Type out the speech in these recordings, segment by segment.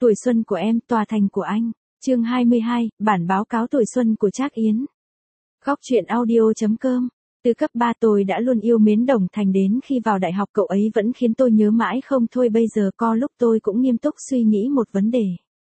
Tuổi xuân của em, tòa thành của anh. Chương 22, bản báo cáo tuổi xuân của Trác Yến. Góc truyện audio.com. Từ cấp 3 tôi đã luôn yêu mến Đồng Thành, đến khi vào đại học cậu ấy vẫn khiến tôi nhớ mãi không thôi. Bây giờ có lúc tôi cũng nghiêm túc suy nghĩ một vấn đề.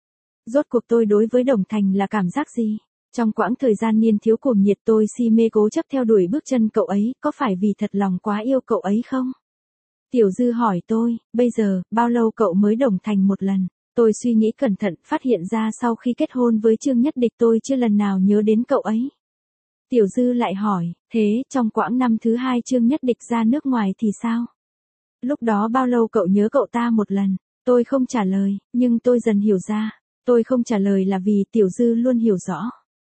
Rốt cuộc tôi đối với Đồng Thành là cảm giác gì? Trong quãng thời gian niên thiếu cuồng nhiệt tôi si mê cố chấp theo đuổi bước chân cậu ấy, có phải vì thật lòng quá yêu cậu ấy không? Tiểu Dư hỏi tôi, bây giờ, bao lâu cậu mới Đồng Thành một lần? Tôi suy nghĩ cẩn thận, phát hiện ra sau khi kết hôn với Trương Nhất Địch tôi chưa lần nào nhớ đến cậu ấy. Tiểu Dư lại hỏi, thế trong quãng năm thứ 2 Trương Nhất Địch ra nước ngoài thì sao? Lúc đó bao lâu cậu nhớ cậu ta một lần? Tôi không trả lời, nhưng tôi dần hiểu ra. Tôi không trả lời là vì Tiểu Dư luôn hiểu rõ.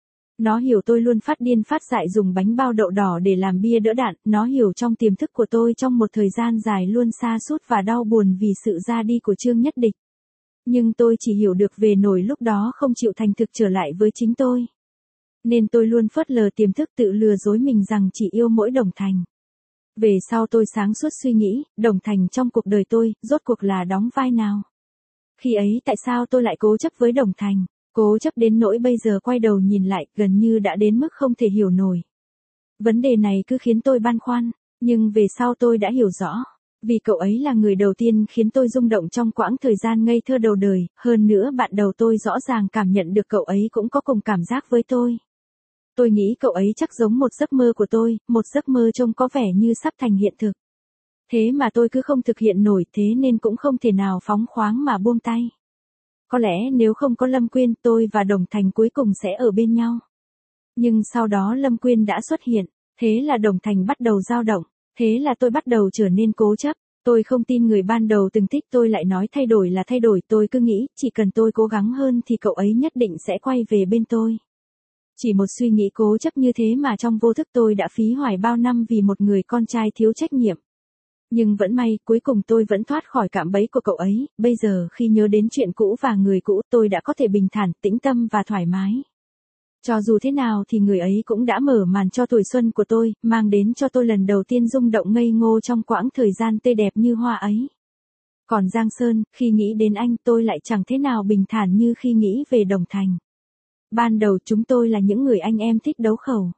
Nó hiểu tôi luôn phát điên phát dại dùng bánh bao đậu đỏ để làm bia đỡ đạn. Nó hiểu trong tiềm thức của tôi trong một thời gian dài luôn sa sút và đau buồn vì sự ra đi của Trương Nhất Địch. Nhưng tôi chỉ hiểu được về nỗi lúc đó không chịu thành thực trở lại với chính tôi. Nên tôi luôn phớt lờ tiềm thức, tự lừa dối mình rằng chỉ yêu mỗi Đồng Thành. Về sau tôi sáng suốt suy nghĩ, Đồng Thành trong cuộc đời tôi, rốt cuộc là đóng vai nào? Khi ấy tại sao tôi lại cố chấp với Đồng Thành? Cố chấp đến nỗi bây giờ quay đầu nhìn lại, gần như đã đến mức không thể hiểu nổi. Vấn đề này cứ khiến tôi băn khoăn, nhưng về sau tôi đã hiểu rõ. Vì cậu ấy là người đầu tiên khiến tôi rung động trong quãng thời gian ngây thơ đầu đời, hơn nữa bạn đầu tôi rõ ràng cảm nhận được cậu ấy cũng có cùng cảm giác với tôi. Tôi nghĩ cậu ấy chắc giống một giấc mơ của tôi, một giấc mơ trông có vẻ như sắp thành hiện thực. Thế mà tôi cứ không thực hiện nổi, thế nên cũng không thể nào phóng khoáng mà buông tay. Có lẽ nếu không có Lâm Quyên, tôi và Đồng Thành cuối cùng sẽ ở bên nhau. Nhưng sau đó Lâm Quyên đã xuất hiện, thế là Đồng Thành bắt đầu dao động, thế là tôi bắt đầu trở nên cố chấp. Tôi không tin người ban đầu từng thích tôi lại nói thay đổi là thay đổi, tôi cứ nghĩ chỉ cần tôi cố gắng hơn thì cậu ấy nhất định sẽ quay về bên tôi. Chỉ một suy nghĩ cố chấp như thế mà trong vô thức tôi đã phí hoài bao năm vì một người con trai thiếu trách nhiệm. Nhưng vẫn may, cuối cùng tôi vẫn thoát khỏi cạm bẫy của cậu ấy. Bây giờ khi nhớ đến chuyện cũ và người cũ, tôi đã có thể bình thản, tĩnh tâm và thoải mái. Cho dù thế nào thì người ấy cũng đã mở màn cho tuổi xuân của tôi, mang đến cho tôi lần đầu tiên rung động ngây ngô trong quãng thời gian tươi đẹp như hoa ấy. Còn Giang Sơn, khi nghĩ đến anh tôi lại chẳng thế nào bình thản như khi nghĩ về Đồng Thành. Ban đầu chúng tôi là những người anh em thích đấu khẩu.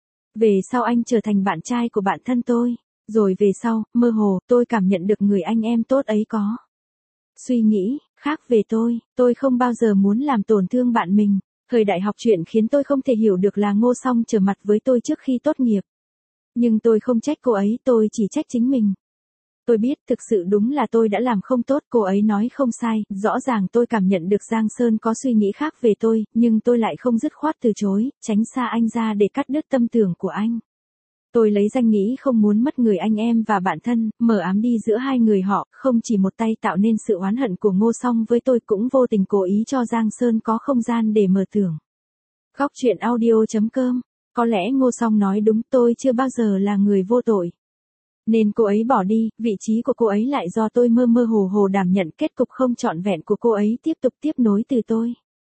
Về sau anh trở thành bạn trai của bạn thân tôi. Rồi về sau, mơ hồ, tôi cảm nhận được người anh em tốt ấy có suy nghĩ khác về tôi không bao giờ muốn làm tổn thương bạn mình. Thời đại học chuyện khiến tôi không thể hiểu được là Ngô Song trở mặt với tôi trước khi tốt nghiệp. Nhưng tôi không trách cô ấy, tôi chỉ trách chính mình. Tôi biết thực sự đúng là tôi đã làm không tốt, cô ấy nói không sai, rõ ràng tôi cảm nhận được Giang Sơn có suy nghĩ khác về tôi, nhưng tôi lại không dứt khoát từ chối, tránh xa anh ra để cắt đứt tâm tưởng của anh. Tôi lấy danh nghĩ không muốn mất người anh em và bạn thân, mờ ám đi giữa hai người họ, không chỉ một tay tạo nên sự oán hận của Ngô Song với tôi, cũng vô tình cố ý cho Giang Sơn có không gian để mở tưởng. Góc truyện audio.com. Có lẽ Ngô Song nói đúng, tôi chưa bao giờ là người vô tội. Nên cô ấy bỏ đi, vị trí của cô ấy lại do tôi mơ mơ hồ hồ đảm nhận, kết cục không trọn vẹn của cô ấy tiếp tục tiếp nối từ tôi.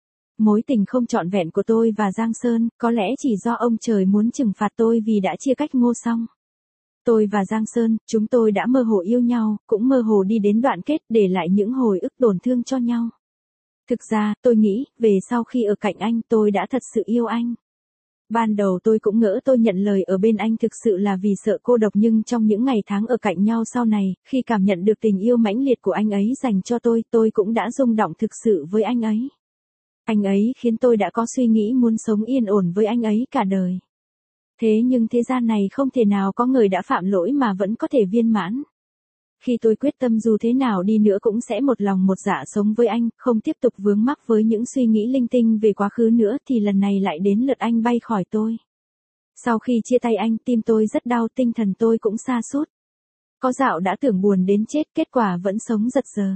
Mối tình không trọn vẹn của tôi và Giang Sơn, có lẽ chỉ do ông trời muốn trừng phạt tôi vì đã chia cách Ngô Song. Tôi và Giang Sơn, chúng tôi đã mơ hồ yêu nhau, cũng mơ hồ đi đến đoạn kết, để lại những hồi ức tổn thương cho nhau. Thực ra, tôi nghĩ, về sau khi ở cạnh anh, tôi đã thật sự yêu anh. Ban đầu tôi cũng ngỡ tôi nhận lời ở bên anh thực sự là vì sợ cô độc, nhưng trong những ngày tháng ở cạnh nhau sau này, khi cảm nhận được tình yêu mãnh liệt của anh ấy dành cho tôi cũng đã rung động thực sự với anh ấy. Anh ấy khiến tôi đã có suy nghĩ muốn sống yên ổn với anh ấy cả đời. Thế nhưng thế gian này không thể nào có người đã phạm lỗi mà vẫn có thể viên mãn. Khi tôi quyết tâm dù thế nào đi nữa cũng sẽ một lòng một dạ sống với anh, không tiếp tục vướng mắc với những suy nghĩ linh tinh về quá khứ nữa, thì lần này lại đến lượt anh bay khỏi tôi. Sau khi chia tay anh, tim tôi rất đau, tinh thần tôi cũng sa sút. Có dạo đã tưởng buồn đến chết, kết quả vẫn sống giật giờ.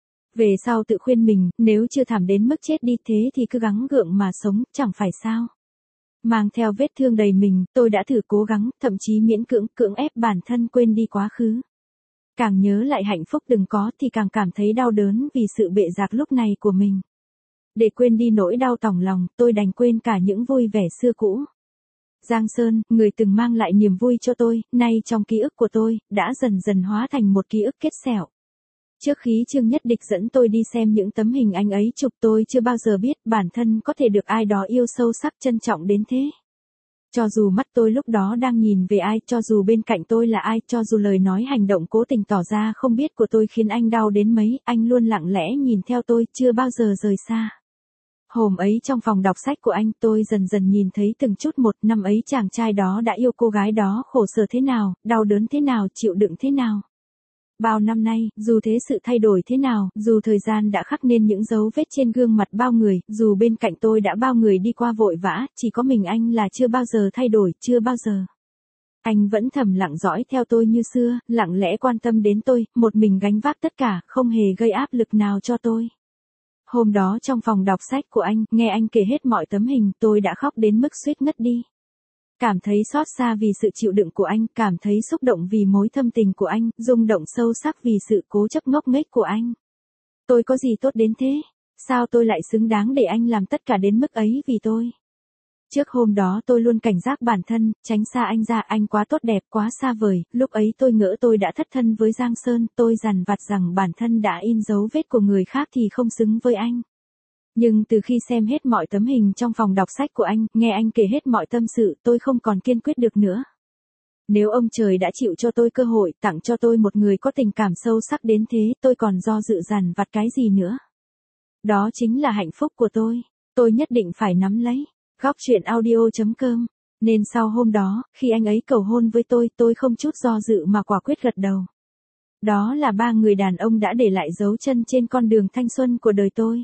Về sau tự khuyên mình, nếu chưa thảm đến mức chết đi thế thì cứ gắng gượng mà sống, chẳng phải sao. Mang theo vết thương đầy mình, tôi đã thử cố gắng, thậm chí miễn cưỡng ép bản thân quên đi quá khứ. Càng nhớ lại hạnh phúc từng có thì càng cảm thấy đau đớn vì sự bệ rạc lúc này của mình. Để quên đi nỗi đau tỏng lòng, tôi đành quên cả những vui vẻ xưa cũ. Giang Sơn, người từng mang lại niềm vui cho tôi, nay trong ký ức của tôi, đã dần dần hóa thành một ký ức kết sẹo. Trước khi Trương Nhất Địch dẫn tôi đi xem những tấm hình anh ấy chụp, tôi chưa bao giờ biết bản thân có thể được ai đó yêu sâu sắc trân trọng đến thế. Cho dù mắt tôi lúc đó đang nhìn về ai, cho dù bên cạnh tôi là ai, cho dù lời nói hành động cố tình tỏ ra không biết của tôi khiến anh đau đến mấy, anh luôn lặng lẽ nhìn theo tôi, chưa bao giờ rời xa. Hôm ấy trong phòng đọc sách của anh, tôi dần dần nhìn thấy từng chút một. Năm ấy chàng trai đó đã yêu cô gái đó khổ sở thế nào, đau đớn thế nào, chịu đựng thế nào. Bao năm nay, dù thế sự thay đổi thế nào, dù thời gian đã khắc nên những dấu vết trên gương mặt bao người, dù bên cạnh tôi đã bao người đi qua vội vã, chỉ có mình anh là chưa bao giờ thay đổi, chưa bao giờ. Anh vẫn thầm lặng dõi theo tôi như xưa, lặng lẽ quan tâm đến tôi, một mình gánh vác tất cả, không hề gây áp lực nào cho tôi. Hôm đó trong phòng đọc sách của anh, nghe anh kể hết mọi tấm hình, tôi đã khóc đến mức suýt ngất đi. Cảm thấy xót xa vì sự chịu đựng của anh, cảm thấy xúc động vì mối thâm tình của anh, rung động sâu sắc vì sự cố chấp ngốc nghếch của anh. Tôi có gì tốt đến thế? Sao tôi lại xứng đáng để anh làm tất cả đến mức ấy vì tôi? Trước hôm đó tôi luôn cảnh giác bản thân, tránh xa anh ra, anh quá tốt đẹp, quá xa vời. Lúc ấy tôi ngỡ tôi đã thất thân với Giang Sơn, tôi dằn vặt rằng bản thân đã in dấu vết của người khác thì không xứng với anh. Nhưng từ khi xem hết mọi tấm hình trong phòng đọc sách của anh, nghe anh kể hết mọi tâm sự, tôi không còn kiên quyết được nữa. Nếu ông trời đã chịu cho tôi cơ hội, tặng cho tôi một người có tình cảm sâu sắc đến thế, tôi còn do dự dằn vặt cái gì nữa. Đó chính là hạnh phúc của tôi nhất định phải nắm lấy. Góc truyện audio.com. Nên sau hôm đó, khi anh ấy cầu hôn với tôi không chút do dự mà quả quyết gật đầu. Đó là ba người đàn ông đã để lại dấu chân trên con đường thanh xuân của đời tôi.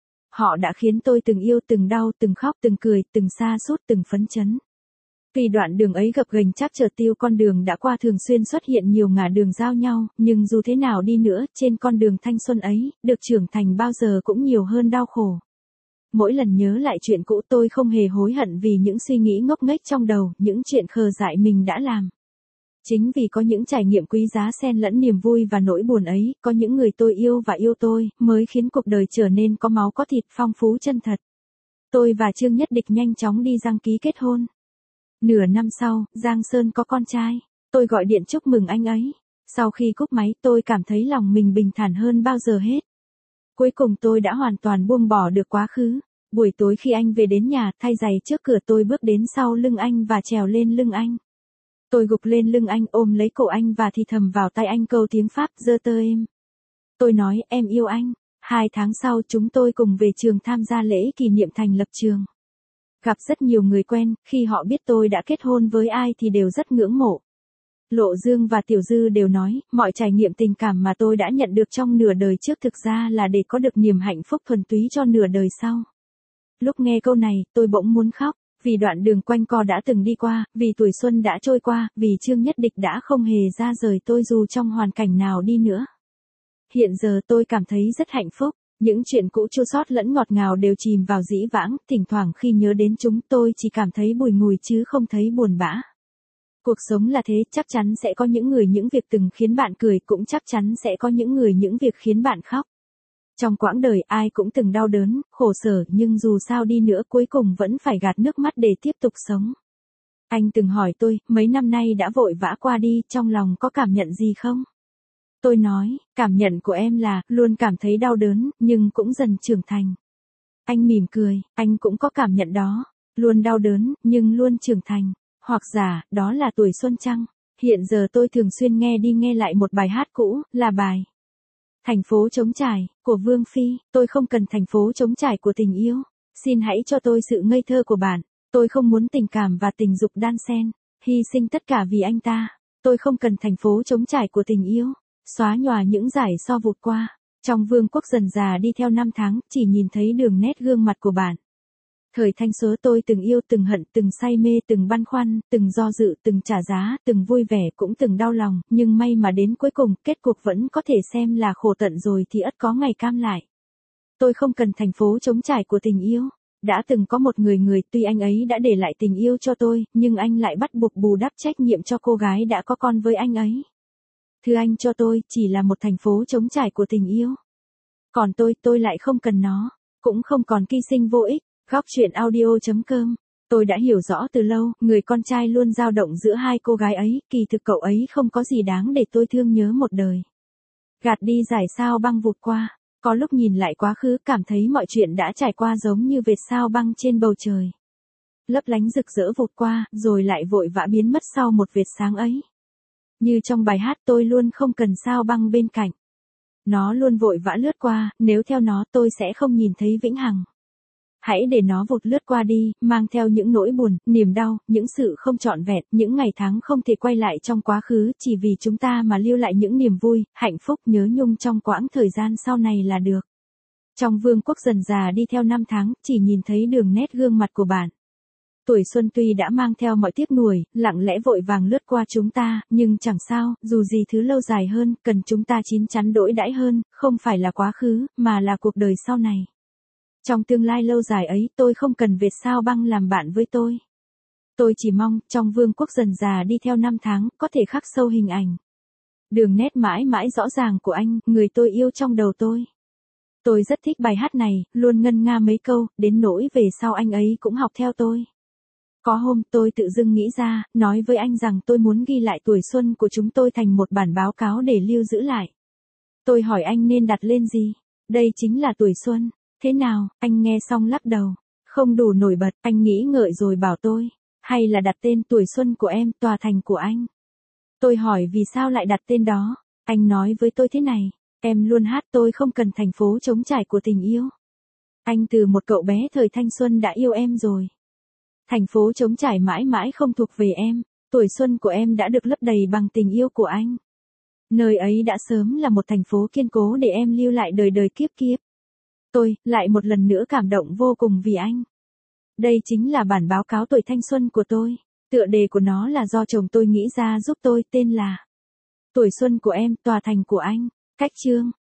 Họ đã khiến tôi từng yêu, từng đau, từng khóc, từng cười, từng sa sút, từng phấn chấn. Vì đoạn đường ấy gập ghềnh trắc trở, tiêu con đường đã qua thường xuyên xuất hiện nhiều ngả đường giao nhau, nhưng dù thế nào đi nữa, trên con đường thanh xuân ấy, được trưởng thành bao giờ cũng nhiều hơn đau khổ. Mỗi lần nhớ lại chuyện cũ, tôi không hề hối hận vì những suy nghĩ ngốc nghếch trong đầu, những chuyện khờ dại mình đã làm. Chính vì có những trải nghiệm quý giá xen lẫn niềm vui và nỗi buồn ấy, có những người tôi yêu và yêu tôi, mới khiến cuộc đời trở nên có máu có thịt, phong phú chân thật. Tôi và Trương Nhất Địch nhanh chóng đi đăng ký kết hôn. Nửa năm sau, Giang Sơn có con trai. Tôi gọi điện chúc mừng anh ấy. Sau khi cúp máy, tôi cảm thấy lòng mình bình thản hơn bao giờ hết. Cuối cùng tôi đã hoàn toàn buông bỏ được quá khứ. Buổi tối khi anh về đến nhà, thay giày trước cửa, tôi bước đến sau lưng anh và trèo lên lưng anh. Tôi gục lên lưng anh, ôm lấy cổ anh và thì thầm vào tai anh câu tiếng Pháp, "Je t'aime." Tôi nói, em yêu anh. 2 tháng sau chúng tôi cùng về trường tham gia lễ kỷ niệm thành lập trường. Gặp rất nhiều người quen, khi họ biết tôi đã kết hôn với ai thì đều rất ngưỡng mộ. Lộ Dương và Tiểu Dư đều nói, mọi trải nghiệm tình cảm mà tôi đã nhận được trong nửa đời trước thực ra là để có được niềm hạnh phúc thuần túy cho nửa đời sau. Lúc nghe câu này, tôi bỗng muốn khóc, vì đoạn đường quanh co đã từng đi qua, vì tuổi xuân đã trôi qua, vì Trương Nhất Địch đã không hề ra rời tôi dù trong hoàn cảnh nào đi nữa. Hiện giờ tôi cảm thấy rất hạnh phúc, những chuyện cũ chua xót lẫn ngọt ngào đều chìm vào dĩ vãng, thỉnh thoảng khi nhớ đến chúng tôi chỉ cảm thấy bùi ngùi chứ không thấy buồn bã. Cuộc sống là thế, chắc chắn sẽ có những người những việc từng khiến bạn cười, cũng chắc chắn sẽ có những người những việc khiến bạn khóc. Trong quãng đời ai cũng từng đau đớn, khổ sở, nhưng dù sao đi nữa cuối cùng vẫn phải gạt nước mắt để tiếp tục sống. Anh từng hỏi tôi, mấy năm nay đã vội vã qua đi, trong lòng có cảm nhận gì không? Tôi nói, cảm nhận của em là, luôn cảm thấy đau đớn, nhưng cũng dần trưởng thành. Anh mỉm cười, anh cũng có cảm nhận đó, luôn đau đớn, nhưng luôn trưởng thành. Hoặc giả, đó là tuổi xuân chăng? Hiện giờ tôi thường xuyên nghe đi nghe lại một bài hát cũ, là bài Thành phố trống trải, của Vương Phi. Tôi không cần thành phố trống trải của tình yêu. Xin hãy cho tôi sự ngây thơ của bạn. Tôi không muốn tình cảm và tình dục đan xen, hy sinh tất cả vì anh ta. Tôi không cần thành phố trống trải của tình yêu, xóa nhòa những dải so vụt qua. Trong vương quốc dần già đi theo năm tháng, chỉ nhìn thấy đường nét gương mặt của bạn. Thời thanh số tôi từng yêu, từng hận, từng say mê, từng băn khoăn, từng do dự, từng trả giá, từng vui vẻ, cũng từng đau lòng, nhưng may mà đến cuối cùng, kết cục vẫn có thể xem là khổ tận rồi thì ắt có ngày cam lại. Tôi không cần thành phố trống trải của tình yêu. Đã từng có một người tuy anh ấy đã để lại tình yêu cho tôi, nhưng anh lại bắt buộc bù đắp trách nhiệm cho cô gái đã có con với anh ấy. Thứ anh cho tôi chỉ là một thành phố trống trải của tình yêu. Còn tôi lại không cần nó, cũng không còn hy sinh vô ích. Góc truyện audio.com. Tôi đã hiểu rõ từ lâu, người con trai luôn dao động giữa hai cô gái ấy, kỳ thực cậu ấy không có gì đáng để tôi thương nhớ một đời. Gạt đi dải sao băng vụt qua. Có lúc nhìn lại quá khứ cảm thấy mọi chuyện đã trải qua giống như vệt sao băng trên bầu trời. Lấp lánh rực rỡ vụt qua, rồi lại vội vã biến mất sau một vệt sáng ấy. Như trong bài hát tôi luôn không cần sao băng bên cạnh. Nó luôn vội vã lướt qua, nếu theo nó tôi sẽ không nhìn thấy vĩnh hằng. Hãy để nó vụt lướt qua đi, mang theo những nỗi buồn, niềm đau, những sự không trọn vẹn, những ngày tháng không thể quay lại trong quá khứ chỉ vì chúng ta mà lưu lại những niềm vui, hạnh phúc nhớ nhung trong quãng thời gian sau này là được. Trong vương quốc dần già đi theo năm tháng, chỉ nhìn thấy đường nét gương mặt của bạn. Tuổi xuân tuy đã mang theo mọi tiếc nuối, lặng lẽ vội vàng lướt qua chúng ta, nhưng chẳng sao, dù gì thứ lâu dài hơn, cần chúng ta chín chắn đỗi đãi hơn, không phải là quá khứ, mà là cuộc đời sau này. Trong tương lai lâu dài ấy, tôi không cần vệt sao băng làm bạn với tôi. Tôi chỉ mong, trong vương quốc dần già đi theo năm tháng, có thể khắc sâu hình ảnh. Đường nét mãi mãi rõ ràng của anh, người tôi yêu trong đầu tôi. Tôi rất thích bài hát này, luôn ngân nga mấy câu, đến nỗi về sau anh ấy cũng học theo tôi. Có hôm tôi tự dưng nghĩ ra, nói với anh rằng tôi muốn ghi lại tuổi xuân của chúng tôi thành một bản báo cáo để lưu giữ lại. Tôi hỏi anh nên đặt lên gì? Đây chính là tuổi xuân. Thế nào, anh nghe xong lắc đầu. Không đủ nổi bật, anh nghĩ ngợi rồi bảo tôi. Hay là đặt tên tuổi xuân của em, tòa thành của anh. Tôi hỏi vì sao lại đặt tên đó. Anh nói với tôi thế này. Em luôn hát tôi không cần thành phố trống trải của tình yêu. Anh từ một cậu bé thời thanh xuân đã yêu em rồi. Thành phố trống trải mãi mãi không thuộc về em. Tuổi xuân của em đã được lấp đầy bằng tình yêu của anh. Nơi ấy đã sớm là một thành phố kiên cố để em lưu lại đời đời kiếp kiếp. Tôi, lại một lần nữa cảm động vô cùng vì anh. Đây chính là bản báo cáo tuổi thanh xuân của tôi. Tựa đề của nó là do chồng tôi nghĩ ra giúp tôi, tên là Tuổi xuân của em, tòa thành của anh. Cách chương